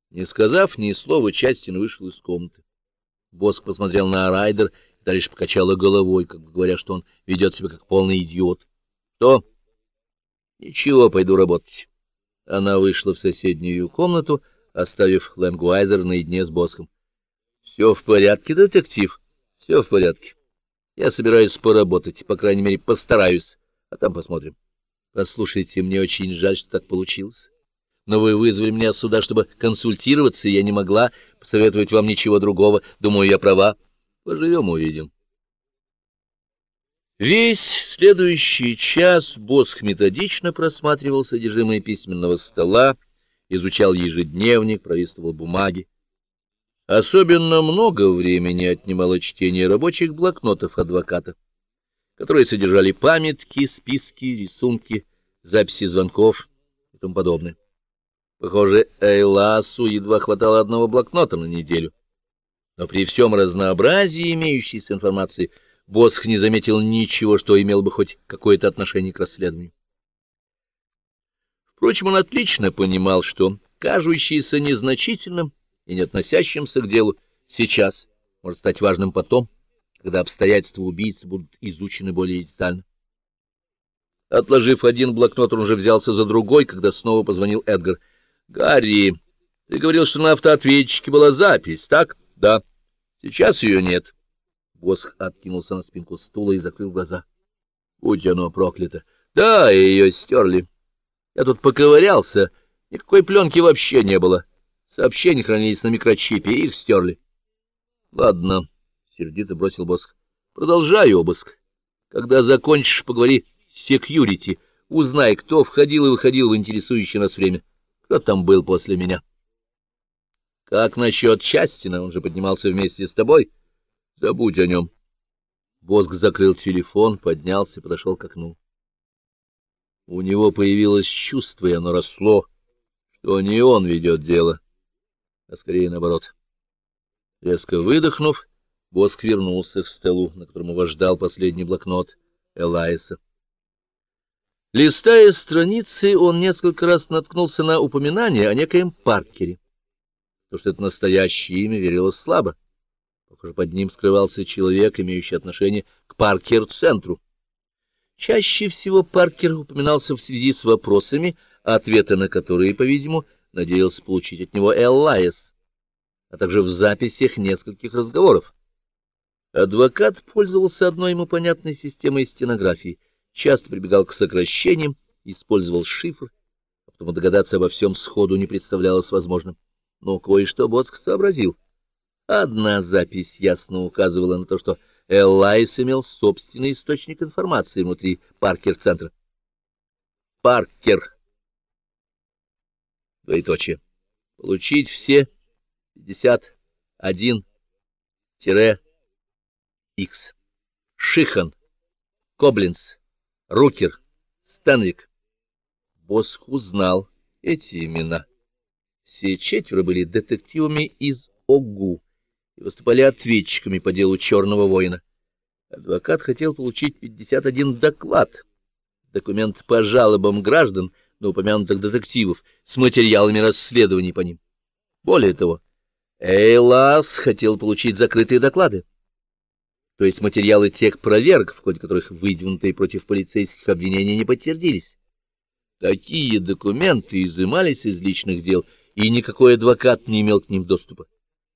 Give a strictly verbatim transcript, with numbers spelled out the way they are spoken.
Не сказав ни слова, Частин вышел из комнаты. Босх посмотрел на Райдер, и та лишь покачала головой, как бы говоря, что он ведет себя как полный идиот. — Что? — Ничего, пойду работать. Она вышла в соседнюю комнату, оставив Лэнгуайзера наедине с Босхом. — Все в порядке, детектив? — Все в порядке. Я собираюсь поработать, по крайней мере, постараюсь, а там посмотрим. Послушайте, мне очень жаль, что так получилось. Но вы вызвали меня сюда, чтобы консультироваться, и я не могла посоветовать вам ничего другого. Думаю, я права. Поживем, увидим. Весь следующий час Босх методично просматривал содержимое письменного стола, изучал ежедневник, пролистывал бумаги. Особенно много времени отнимало чтение рабочих блокнотов адвоката, которые содержали памятки, списки, рисунки, записи звонков и тому подобное. Похоже, Эйласу едва хватало одного блокнота на неделю. Но при всем разнообразии имеющейся информации Босх не заметил ничего, что имело бы хоть какое-то отношение к расследованию. Впрочем, он отлично понимал, что кажущееся незначительным и не относящимся к делу сейчас может стать важным потом, когда обстоятельства убийцы будут изучены более детально. Отложив один блокнот, он уже взялся за другой, когда снова позвонил Эдгар. — Гарри, ты говорил, что на автоответчике была запись, так? — Да. — Сейчас ее нет. Босх откинулся на спинку стула и закрыл глаза. — Будь оно проклято. — Да, ее стерли. Я тут поковырялся. Никакой пленки вообще не было. Сообщения хранились на микрочипе, и их стерли. — Ладно, — сердито бросил Босх. — Продолжай обыск. Когда закончишь, поговори с секьюрити. Узнай, кто входил и выходил в интересующее нас время. Кто там был после меня? — Как насчет Частина? Он же поднимался вместе с тобой. — Забудь о нем. Босх закрыл телефон, поднялся и подошел к окну. У него появилось чувство, и оно росло, что не он ведет дело, а скорее наоборот. Резко выдохнув, Босх вернулся к столу, на котором его ждал последний блокнот Элайса. Листая страницы, он несколько раз наткнулся на упоминание о некоем Паркере. То, что это настоящее имя, верилось слабо. Похоже, под ним скрывался человек, имеющий отношение к Паркер-центру. Чаще всего Паркер упоминался в связи с вопросами, ответы на которые, по-видимому, надеялся получить от него Элайс, а также в записях нескольких разговоров. Адвокат пользовался одной ему понятной системой стенографии, часто прибегал к сокращениям, использовал шифр, а потому догадаться обо всем сходу не представлялось возможным. Но кое-что Босх сообразил. Одна запись ясно указывала на то, что Элайс имел собственный источник информации внутри Паркер-центра. Паркер. Двоеточие. Получить все пятьдесят один икс. Шихан. Коблинс. Рукер, Стэнвик. Босх узнал эти имена. Все четверо были детективами из ОГУ и выступали ответчиками по делу Черного воина. Адвокат хотел получить пятьдесят один доклад, документ по жалобам граждан на упомянутых детективов с материалами расследований по ним. Более того, Эйлас хотел получить закрытые доклады, то есть материалы тех проверок, в ходе которых выдвинутые против полицейских обвинения не подтвердились. Такие документы изымались из личных дел, и никакой адвокат не имел к ним доступа.